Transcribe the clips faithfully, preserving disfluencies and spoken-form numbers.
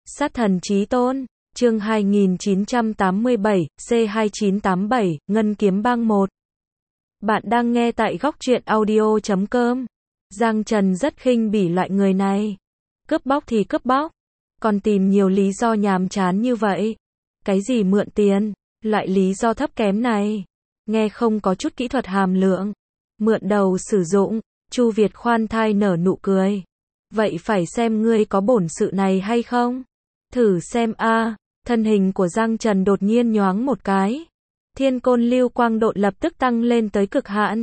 Sát thần chí tôn, chương hai nghìn chín trăm tám mươi bảy, C hai chín tám bảy, Ngân Kiếm Bang một. Bạn đang nghe tại góc truyện audio chấm com. Giang Trần rất khinh bỉ loại người này. Cướp bóc thì cướp bóc, còn tìm nhiều lý do nhàm chán như vậy. Cái gì mượn tiền, loại lý do thấp kém này, nghe không có chút kỹ thuật hàm lượng. Mượn đầu sử dụng, Chu Việt khoan thai nở nụ cười. Vậy phải xem ngươi có bổn sự này hay không? Thử xem a. Thân hình của Giang Trần đột nhiên nhoáng một cái. Thiên côn lưu quang độn lập tức tăng lên tới cực hạn.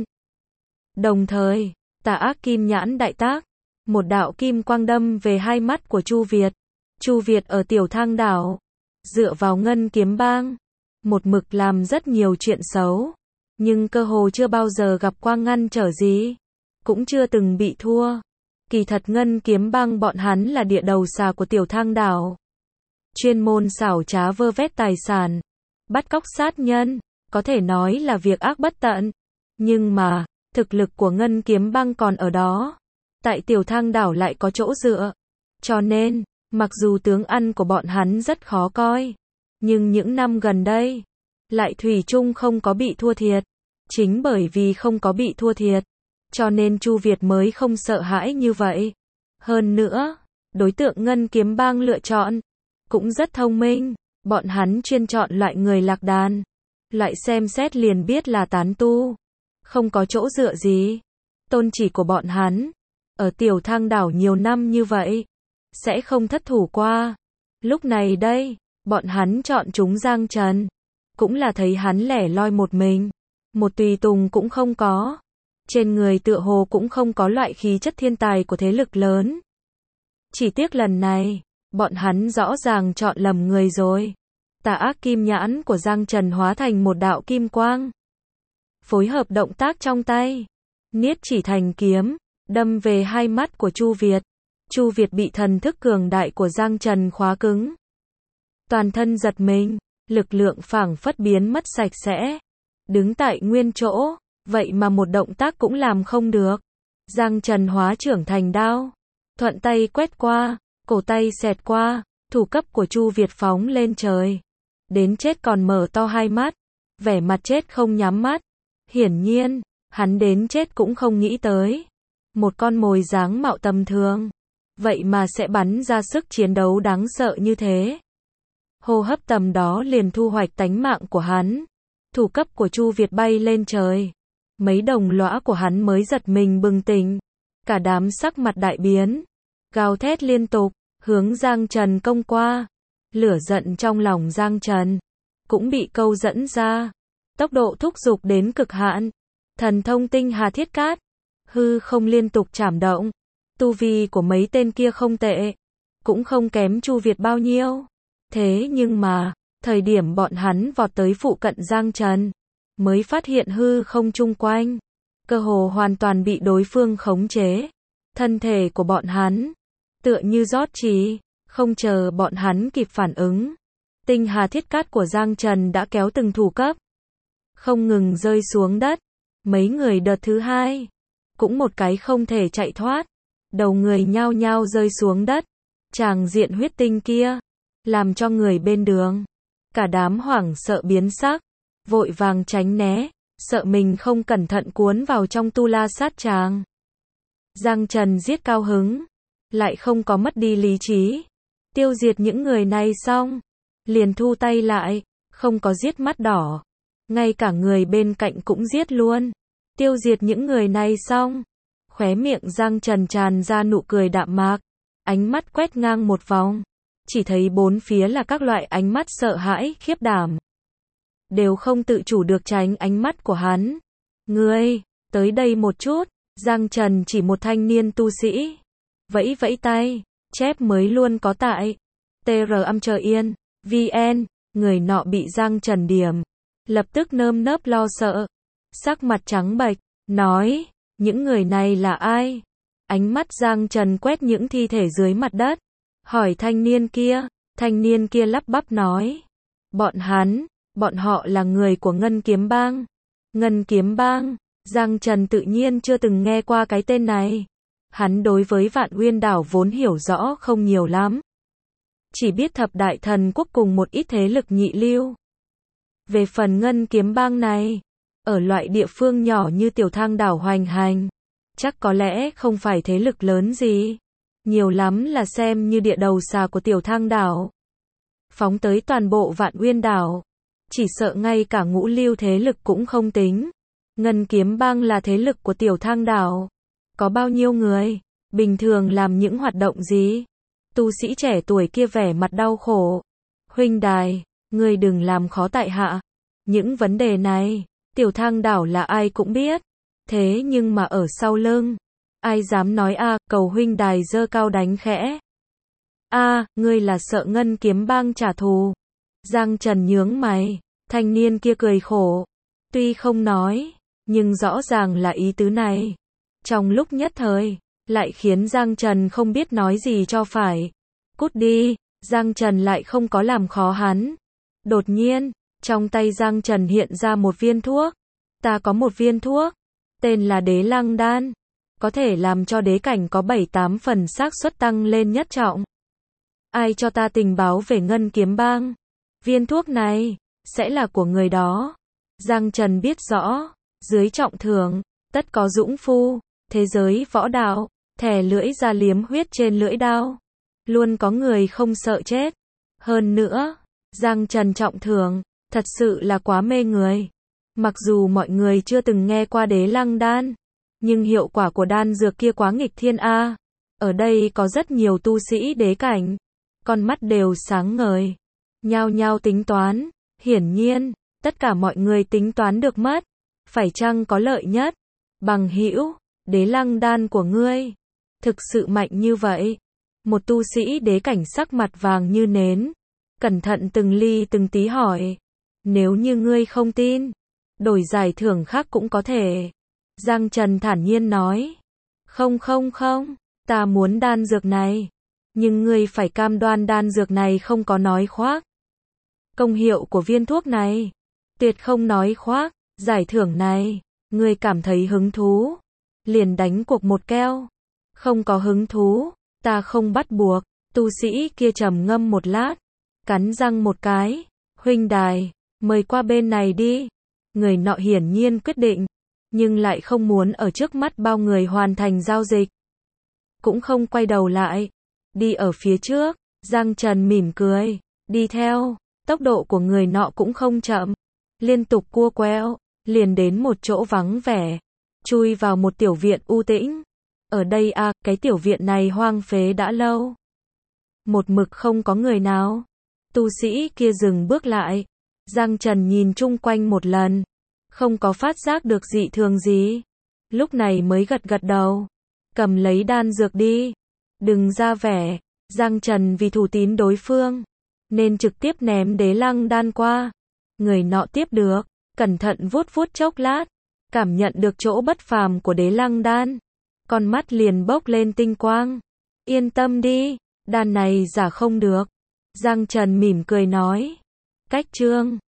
Đồng thời, tà ác kim nhãn đại tác, một đạo kim quang đâm về hai mắt của Chu Việt. Chu Việt ở Tiểu Thang đảo, dựa vào Ngân Kiếm Bang, một mực làm rất nhiều chuyện xấu, nhưng cơ hồ chưa bao giờ gặp qua ngăn trở gì, cũng chưa từng bị thua. Kỳ thật Ngân Kiếm Bang bọn hắn là địa đầu xà của Tiểu Thang đảo, chuyên môn xảo trá vơ vét tài sản, bắt cóc sát nhân, có thể nói là việc ác bất tận. Nhưng mà, thực lực của Ngân Kiếm Bang còn ở đó, tại Tiểu Thang đảo lại có chỗ dựa. Cho nên, mặc dù tướng ăn của bọn hắn rất khó coi, nhưng những năm gần đây, lại thủy chung không có bị thua thiệt. Chính bởi vì không có bị thua thiệt, cho nên Chu Việt mới không sợ hãi như vậy. Hơn nữa, đối tượng Ngân Kiếm Bang lựa chọn cũng rất thông minh, bọn hắn chuyên chọn loại người lạc đàn, loại xem xét liền biết là tán tu, không có chỗ dựa gì. Tôn chỉ của bọn hắn, ở Tiểu Thang đảo nhiều năm như vậy, sẽ không thất thủ qua. Lúc này đây, bọn hắn chọn chúng Giang Trần, cũng là thấy hắn lẻ loi một mình, một tùy tùng cũng không có, trên người tựa hồ cũng không có loại khí chất thiên tài của thế lực lớn. Chỉ tiếc lần này, bọn hắn rõ ràng chọn lầm người rồi. Tà ác kim nhãn của Giang Trần hóa thành một đạo kim quang, phối hợp động tác trong tay, niết chỉ thành kiếm, đâm về hai mắt của Chu Việt. Chu Việt bị thần thức cường đại của Giang Trần khóa cứng, toàn thân giật mình, lực lượng phảng phất biến mất sạch sẽ, đứng tại nguyên chỗ, vậy mà một động tác cũng làm không được. Giang Trần hóa trưởng thành đao, thuận tay quét qua, cổ tay xẹt qua, thủ cấp của Chu Việt phóng lên trời, đến chết còn mở to hai mắt, vẻ mặt chết không nhắm mắt. Hiển nhiên, hắn đến chết cũng không nghĩ tới, một con mồi dáng mạo tầm thường, vậy mà sẽ bắn ra sức chiến đấu đáng sợ như thế. Hô hấp tầm đó liền thu hoạch tánh mạng của hắn. Thủ cấp của Chu Việt bay lên trời, mấy đồng lõa của hắn mới giật mình bừng tỉnh, cả đám sắc mặt đại biến, gào thét liên tục, hướng Giang Trần công qua. Lửa giận trong lòng Giang Trần cũng bị câu dẫn ra, tốc độ thúc giục đến cực hạn. Thần thông tinh hà thiết cát, hư không liên tục chảm động. Tu vi của mấy tên kia không tệ, cũng không kém Chu Việt bao nhiêu. Thế nhưng mà, thời điểm bọn hắn vọt tới phụ cận Giang Trần, mới phát hiện hư không chung quanh, cơ hồ hoàn toàn bị đối phương khống chế. Thân thể của bọn hắn, tựa như rót chỉ, không chờ bọn hắn kịp phản ứng. Tinh hà thiết cát của Giang Trần đã kéo từng thủ cấp, không ngừng rơi xuống đất. Mấy người đợt thứ hai, cũng một cái không thể chạy thoát. Đầu người nhao nhao rơi xuống đất. Tràng diện huyết tinh kia, làm cho người bên đường, cả đám hoảng sợ biến sắc, vội vàng tránh né, sợ mình không cẩn thận cuốn vào trong tu la sát tràng. Giang Trần giết cao hứng, lại không có mất đi lý trí. Tiêu diệt những người này xong, liền thu tay lại, không có giết mắt đỏ, ngay cả người bên cạnh cũng giết luôn. Tiêu diệt những người này xong, khóe miệng Giang Trần tràn ra nụ cười đạm mạc, ánh mắt quét ngang một vòng, chỉ thấy bốn phía là các loại ánh mắt sợ hãi, khiếp đảm, đều không tự chủ được tránh ánh mắt của hắn. Ngươi, tới đây một chút. Giang Trần chỉ một thanh niên tu sĩ, vẫy vẫy tay, chép mới luôn có tại tê rờ âm chờ yên, vn, người nọ bị Giang Trần điểm, lập tức nơm nớp lo sợ, sắc mặt trắng bệch, nói, những người này là ai? Ánh mắt Giang Trần quét những thi thể dưới mặt đất, hỏi thanh niên kia. Thanh niên kia lắp bắp nói, bọn hắn, bọn họ là người của Ngân Kiếm Bang. Ngân Kiếm Bang, Giang Trần tự nhiên chưa từng nghe qua cái tên này. Hắn đối với Vạn Uyên đảo vốn hiểu rõ không nhiều lắm. chỉ biết thập đại thần quốc cùng một ít thế lực nhị lưu. Về phần ngân kiếm bang này, ở loại địa phương nhỏ như tiểu thang đảo hoành hành, chắc có lẽ không phải thế lực lớn gì, nhiều lắm là xem như địa đầu xà của tiểu thang đảo. Phóng tới toàn bộ Vạn Uyên đảo, chỉ sợ ngay cả ngũ lưu thế lực cũng không tính. Ngân kiếm bang là thế lực của tiểu thang đảo, có bao nhiêu người, bình thường làm những hoạt động gì? Tu sĩ trẻ tuổi kia vẻ mặt đau khổ. Huynh đài, ngươi đừng làm khó tại hạ. Những vấn đề này, tiểu thang đảo là ai cũng biết. Thế nhưng mà ở sau lưng, ai dám nói a? Cầu huynh đài giơ cao đánh khẽ. A, ngươi là sợ ngân kiếm bang trả thù? Giang Trần nhướng mày, thanh niên kia cười khổ. Tuy không nói, nhưng rõ ràng là ý tứ này. Trong lúc nhất thời, lại khiến Giang Trần không biết nói gì cho phải. Cút đi, Giang Trần lại không có làm khó hắn. Đột nhiên, trong tay Giang Trần hiện ra một viên thuốc. Ta có một viên thuốc, tên là Đế Lăng Đan, có thể làm cho đế cảnh có bảy tám phần xác suất tăng lên nhất trọng. Ai cho ta tình báo về ngân kiếm bang? Viên thuốc này, sẽ là của người đó. Giang Trần biết rõ, dưới trọng thưởng, tất có dũng phu, thế giới võ đạo, thè lưỡi ra liếm huyết trên lưỡi đao. Luôn có người không sợ chết. Hơn nữa, Giang Trần trọng thưởng, thật sự là quá mê người. Mặc dù mọi người chưa từng nghe qua Đế Lăng Đan, nhưng hiệu quả của đan dược kia quá nghịch thiên a. Ở đây có rất nhiều tu sĩ đế cảnh, con mắt đều sáng ngời, nhao nhao tính toán. Hiển nhiên, tất cả mọi người tính toán được mất, phải chăng có lợi nhất? Bằng hữu, Đế Lăng Đan của ngươi thực sự mạnh như vậy? Một tu sĩ đế cảnh sắc mặt vàng như nến, cẩn thận từng ly từng tí hỏi. Nếu như ngươi không tin, đổi giải thưởng khác cũng có thể. Giang Trần thản nhiên nói. Không không không, ta muốn đan dược này, nhưng ngươi phải cam đoan đan dược này không có nói khoác. Công hiệu của viên thuốc này, tuyệt không nói khoác. Giải thưởng này, ngươi cảm thấy hứng thú, liền đánh cuộc một keo. Không có hứng thú, ta không bắt buộc. Tu sĩ kia trầm ngâm một lát, cắn răng một cái. Huynh đài, mời qua bên này đi. Người nọ hiển nhiên quyết định, nhưng lại không muốn ở trước mắt bao người hoàn thành giao dịch. Cũng không quay đầu lại, đi ở phía trước. Giang Trần mỉm cười, đi theo. Tốc độ của người nọ cũng không chậm, liên tục cua quẹo, liền đến một chỗ vắng vẻ, chui vào một tiểu viện u tĩnh. Ở đây à, cái tiểu viện này hoang phế đã lâu, một mực không có người nào. Tu sĩ kia dừng bước lại. Giang Trần nhìn chung quanh một lần, không có phát giác được dị thường gì, lúc này mới gật gật đầu. Cầm lấy đan dược đi, đừng ra vẻ. Giang Trần vì thủ tín đối phương, nên trực tiếp ném Đế Lăng Đan qua. Người nọ tiếp được, cẩn thận vuốt vuốt chốc lát, cảm nhận được chỗ bất phàm của Đế Lăng Đan, con mắt liền bốc lên tinh quang. Yên tâm đi, đan này giả không được. Giang Trần mỉm cười nói. Cách chương